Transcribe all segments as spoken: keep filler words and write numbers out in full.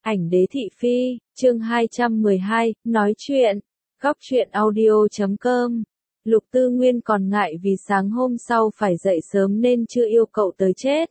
Ảnh đế thị phi, chương hai trăm mười hai, nói chuyện, góc truyện audio chấm com. Lục Tư Nguyên còn ngại vì sáng hôm sau phải dậy sớm nên chưa yêu cậu tới chết.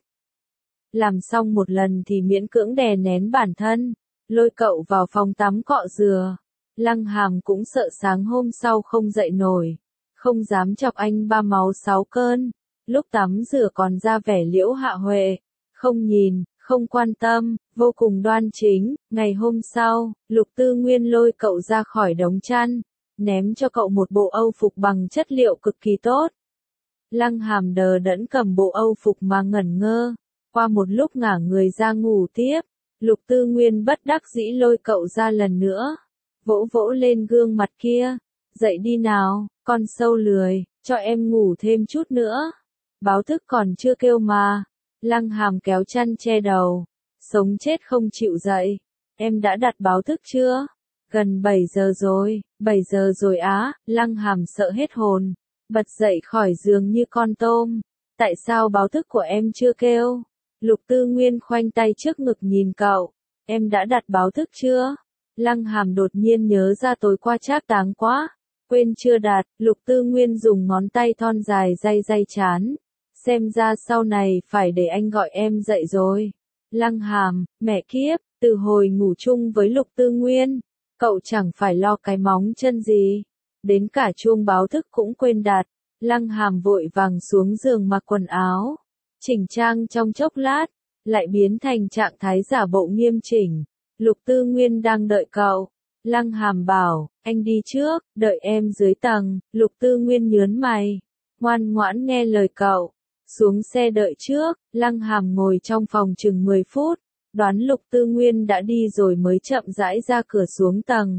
Làm xong một lần thì miễn cưỡng đè nén bản thân, lôi cậu vào phòng tắm cọ rửa. Lăng Hàm cũng sợ sáng hôm sau không dậy nổi, không dám chọc anh ba máu sáu cơn. Lúc tắm rửa còn ra vẻ liễu hạ huệ, không nhìn, không quan tâm, vô cùng đoan chính. Ngày hôm sau, Lục Tư Nguyên lôi cậu ra khỏi đống chăn, ném cho cậu một bộ âu phục bằng chất liệu cực kỳ tốt. Lăng Hàm đờ đẫn cầm bộ âu phục mà ngẩn ngơ. Qua một lúc ngả người ra ngủ tiếp, Lục Tư Nguyên bất đắc dĩ lôi cậu ra lần nữa, vỗ vỗ lên gương mặt kia. Dậy đi nào, con sâu lười, cho em ngủ thêm chút nữa. Báo thức còn chưa kêu mà. Lăng Hàm kéo chăn che đầu, sống chết không chịu dậy. Em đã đặt báo thức chưa? Gần bảy giờ rồi, bảy giờ rồi á. Lăng Hàm sợ hết hồn, bật dậy khỏi giường như con tôm. Tại sao báo thức của em chưa kêu? Lục Tư Nguyên khoanh tay trước ngực nhìn cậu. Em đã đặt báo thức chưa? Lăng Hàm đột nhiên nhớ ra tối qua trác táng quá, quên chưa đặt. Lục Tư Nguyên dùng ngón tay thon dài day day trán. Xem ra sau này phải để anh gọi em dậy rồi. Lăng Hàm, mẹ kiếp, từ hồi ngủ chung với Lục Tư Nguyên, cậu chẳng phải lo cái móng chân gì, đến cả chuông báo thức cũng quên đặt. Lăng Hàm vội vàng xuống giường mặc quần áo, chỉnh trang trong chốc lát, lại biến thành trạng thái giả bộ nghiêm chỉnh. Lục Tư Nguyên đang đợi cậu. Lăng Hàm bảo, anh đi trước, đợi em dưới tầng. Lục Tư Nguyên nhớn mày, ngoan ngoãn nghe lời cậu. Xuống xe đợi trước. Lăng Hàm ngồi trong phòng chừng mười phút, đoán Lục Tư Nguyên đã đi rồi mới chậm rãi ra cửa xuống tầng.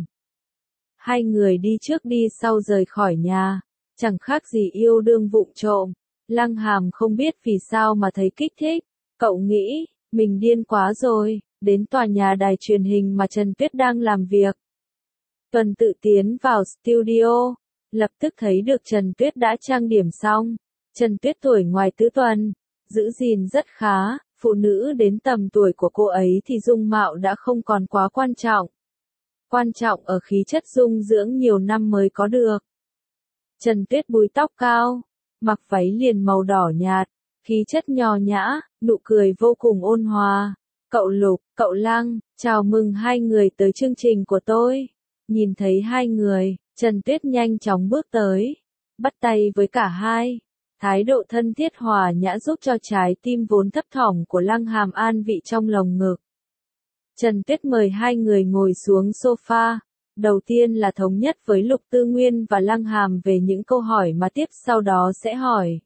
Hai người đi trước đi sau rời khỏi nhà, chẳng khác gì yêu đương vụng trộm. Lăng Hàm không biết vì sao mà thấy kích thích. Cậu nghĩ, mình điên quá rồi. Đến tòa nhà đài truyền hình mà Trần Tuyết đang làm việc. Tuần tự tiến vào studio, lập tức thấy được Trần Tuyết đã trang điểm xong. Trần Tuyết tuổi ngoài tứ tuần, giữ gìn rất khá. Phụ nữ đến tầm tuổi của cô ấy thì dung mạo đã không còn quá quan trọng. Quan trọng ở khí chất dung dưỡng nhiều năm mới có được. Trần Tuyết búi tóc cao, mặc váy liền màu đỏ nhạt, khí chất nho nhã, nụ cười vô cùng ôn hòa. Cậu Lục, cậu Lăng, chào mừng hai người tới chương trình của tôi. Nhìn thấy hai người, Trần Tuyết nhanh chóng bước tới, bắt tay với cả hai. Thái độ thân thiết hòa nhã giúp cho trái tim vốn thấp thỏm của Lăng Hàm an vị trong lồng ngực. Trần Tuyết mời hai người ngồi xuống sofa. Đầu tiên là thống nhất với Lục Tư Nguyên và Lăng Hàm về những câu hỏi mà tiếp sau đó sẽ hỏi.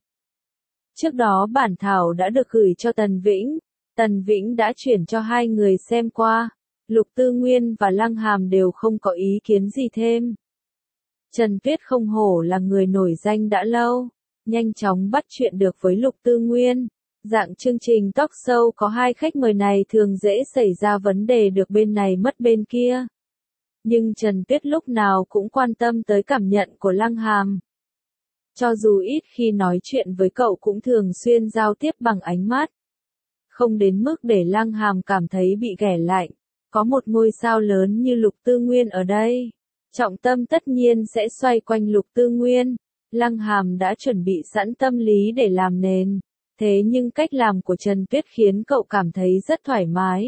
Trước đó bản thảo đã được gửi cho Tần Vĩnh. Tần Vĩnh đã chuyển cho hai người xem qua. Lục Tư Nguyên và Lăng Hàm đều không có ý kiến gì thêm. Trần Tuyết không hổ là người nổi danh đã lâu, nhanh chóng bắt chuyện được với Lục Tư Nguyên. Dạng chương trình talk show có hai khách mời này thường dễ xảy ra vấn đề được bên này mất bên kia. Nhưng Trần Tuyết lúc nào cũng quan tâm tới cảm nhận của Lăng Hàm. Cho dù ít khi nói chuyện với cậu cũng thường xuyên giao tiếp bằng ánh mắt. Không đến mức để Lăng Hàm cảm thấy bị ghẻ lạnh. Có một ngôi sao lớn như Lục Tư Nguyên ở đây, trọng tâm tất nhiên sẽ xoay quanh Lục Tư Nguyên. Lăng Hàm đã chuẩn bị sẵn tâm lý để làm nền. Thế nhưng cách làm của Trần Tuyết khiến cậu cảm thấy rất thoải mái.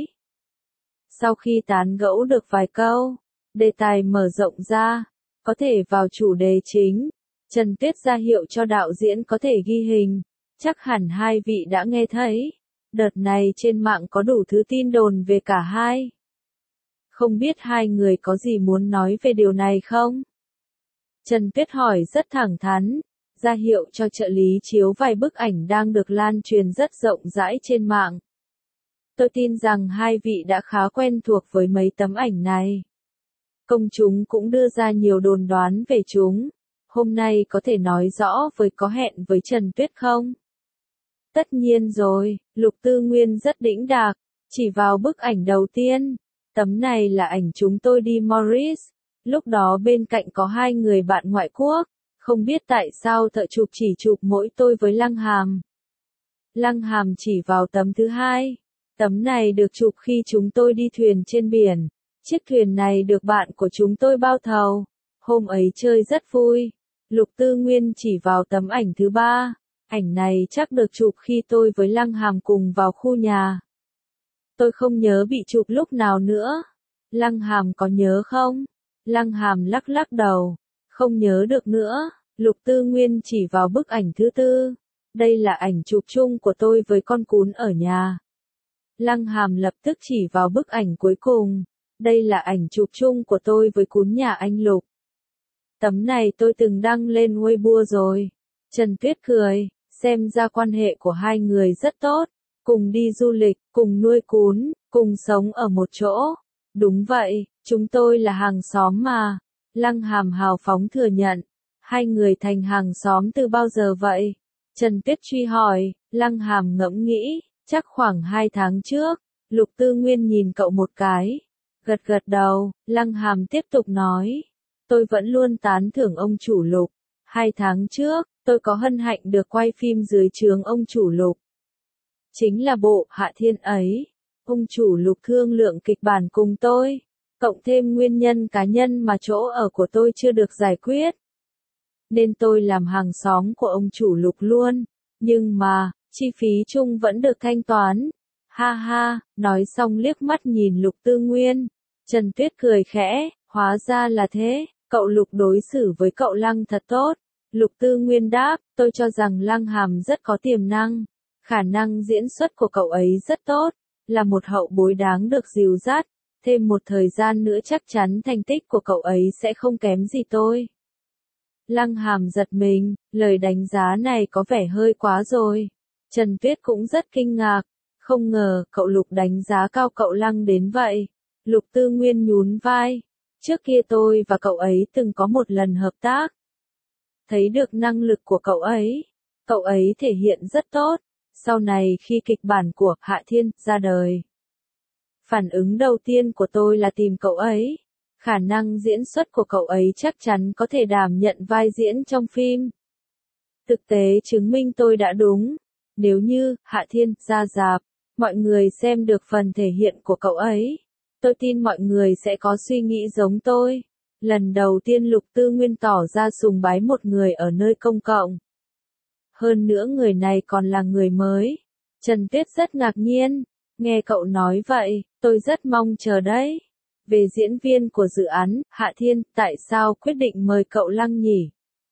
Sau khi tán gẫu được vài câu, đề tài mở rộng ra, có thể vào chủ đề chính. Trần Tuyết ra hiệu cho đạo diễn có thể ghi hình. Chắc hẳn hai vị đã nghe thấy. Đợt này trên mạng có đủ thứ tin đồn về cả hai. Không biết hai người có gì muốn nói về điều này không? Trần Tuyết hỏi rất thẳng thắn, ra hiệu cho trợ lý chiếu vài bức ảnh đang được lan truyền rất rộng rãi trên mạng. Tôi tin rằng hai vị đã khá quen thuộc với mấy tấm ảnh này. Công chúng cũng đưa ra nhiều đồn đoán về chúng. Hôm nay có thể nói rõ với có hẹn với Trần Tuyết không? Tất nhiên rồi, Lục Tư Nguyên rất đĩnh đạc, chỉ vào bức ảnh đầu tiên. Tấm này là ảnh chúng tôi đi Morris. Lúc đó bên cạnh có hai người bạn ngoại quốc. Không biết tại sao thợ chụp chỉ chụp mỗi tôi với Lăng Hàm. Lăng Hàm chỉ vào tấm thứ hai. Tấm này được chụp khi chúng tôi đi thuyền trên biển. Chiếc thuyền này được bạn của chúng tôi bao thầu. Hôm ấy chơi rất vui. Lục Tư Nguyên chỉ vào tấm ảnh thứ ba. Ảnh này chắc được chụp khi tôi với Lăng Hàm cùng vào khu nhà. Tôi không nhớ bị chụp lúc nào nữa. Lăng Hàm có nhớ không? Lăng Hàm lắc lắc đầu. Không nhớ được nữa. Lục Tư Nguyên chỉ vào bức ảnh thứ tư. Đây là ảnh chụp chung của tôi với con cún ở nhà. Lăng Hàm lập tức chỉ vào bức ảnh cuối cùng. Đây là ảnh chụp chung của tôi với cún nhà anh Lục. Tấm này tôi từng đăng lên Weibo rồi. Trần Tuyết cười, xem ra quan hệ của hai người rất tốt. Cùng đi du lịch, cùng nuôi cún, cùng sống ở một chỗ. Đúng vậy, chúng tôi là hàng xóm mà. Lăng Hàm hào phóng thừa nhận. Hai người thành hàng xóm từ bao giờ vậy? Trần Tuyết truy hỏi. Lăng Hàm ngẫm nghĩ, chắc khoảng hai tháng trước. Lục Tư Nguyên nhìn cậu một cái. Gật gật đầu, Lăng Hàm tiếp tục nói. Tôi vẫn luôn tán thưởng ông chủ Lục. Hai tháng trước, tôi có hân hạnh được quay phim dưới trướng ông chủ Lục. Chính là bộ Hạ Thiên ấy. Ông chủ Lục thương lượng kịch bản cùng tôi. Cộng thêm nguyên nhân cá nhân mà chỗ ở của tôi chưa được giải quyết. Nên tôi làm hàng xóm của ông chủ Lục luôn. Nhưng mà, chi phí chung vẫn được thanh toán. Ha ha, nói xong liếc mắt nhìn Lục Tư Nguyên. Trần Tuyết cười khẽ, hóa ra là thế, cậu Lục đối xử với cậu Lăng thật tốt. Lục Tư Nguyên đáp, tôi cho rằng Lăng Hàm rất có tiềm năng. Khả năng diễn xuất của cậu ấy rất tốt, là một hậu bối đáng được dìu dắt. Thêm một thời gian nữa chắc chắn thành tích của cậu ấy sẽ không kém gì tôi. Lăng Hàm giật mình, lời đánh giá này có vẻ hơi quá rồi. Trần Tuyết cũng rất kinh ngạc, không ngờ cậu Lục đánh giá cao cậu Lăng đến vậy. Lục Tư Nguyên nhún vai, trước kia tôi và cậu ấy từng có một lần hợp tác. Thấy được năng lực của cậu ấy, cậu ấy thể hiện rất tốt. Sau này khi kịch bản của Hạ Thiên ra đời, phản ứng đầu tiên của tôi là tìm cậu ấy. Khả năng diễn xuất của cậu ấy chắc chắn có thể đảm nhận vai diễn trong phim. Thực tế chứng minh tôi đã đúng. Nếu như Hạ Thiên ra rạp, mọi người xem được phần thể hiện của cậu ấy, tôi tin mọi người sẽ có suy nghĩ giống tôi. Lần đầu tiên Lục Tư Nguyên tỏ ra sùng bái một người ở nơi công cộng. Hơn nữa người này còn là người mới. Trần Tuyết rất ngạc nhiên. Nghe cậu nói vậy, tôi rất mong chờ đấy. Về diễn viên của dự án, Hạ Thiên, tại sao quyết định mời cậu Lăng nhỉ?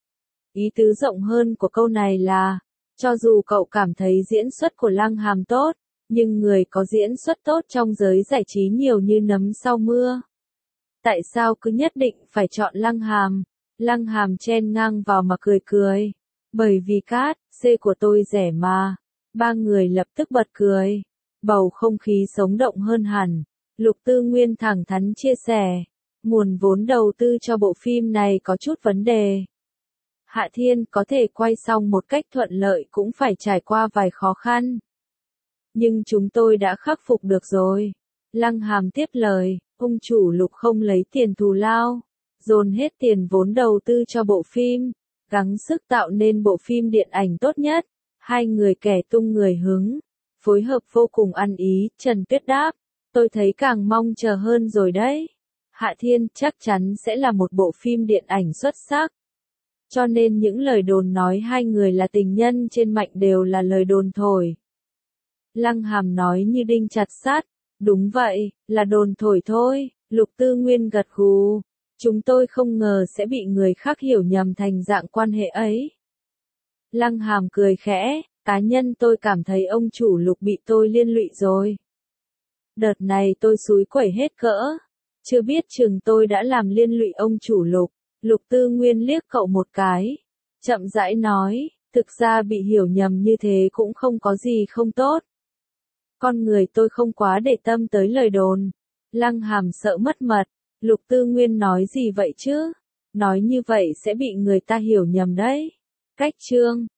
Ý tứ rộng hơn của câu này là, cho dù cậu cảm thấy diễn xuất của Lăng Hàm tốt, nhưng người có diễn xuất tốt trong giới giải trí nhiều như nấm sau mưa. Tại sao cứ nhất định phải chọn Lăng Hàm? Lăng Hàm chen ngang vào mà cười cười. Bởi vì cát, C của tôi rẻ mà. Ba người lập tức bật cười. Bầu không khí sống động hơn hẳn. Lục Tư Nguyên thẳng thắn chia sẻ. Nguồn vốn đầu tư cho bộ phim này có chút vấn đề. Hạ Thiên có thể quay xong một cách thuận lợi cũng phải trải qua vài khó khăn. Nhưng chúng tôi đã khắc phục được rồi. Lăng Hàm tiếp lời, ông chủ Lục không lấy tiền thù lao, dồn hết tiền vốn đầu tư cho bộ phim, gắng sức tạo nên bộ phim điện ảnh tốt nhất. Hai người kẻ tung người hứng, phối hợp vô cùng ăn ý. Trần Tuyết đáp, tôi thấy càng mong chờ hơn rồi đấy. Hạ Thiên chắc chắn sẽ là một bộ phim điện ảnh xuất sắc. Cho nên những lời đồn nói hai người là tình nhân trên mạng đều là lời đồn thổi. Lăng Hàm nói như đinh chặt sắt, đúng vậy, là đồn thổi thôi. Lục Tư Nguyên gật gù, chúng tôi không ngờ sẽ bị người khác hiểu nhầm thành dạng quan hệ ấy. Lăng Hàm cười khẽ, cá nhân tôi cảm thấy ông chủ Lục bị tôi liên lụy rồi. Đợt này tôi xúi quẩy hết cỡ, chưa biết chừng tôi đã làm liên lụy ông chủ Lục. Lục Tư Nguyên liếc cậu một cái, chậm rãi nói, thực ra bị hiểu nhầm như thế cũng không có gì không tốt. Con người tôi không quá để tâm tới lời đồn. Lăng Hàm sợ mất mật. Lục Tư Nguyên nói gì vậy chứ? Nói như vậy sẽ bị người ta hiểu nhầm đấy. Cách chương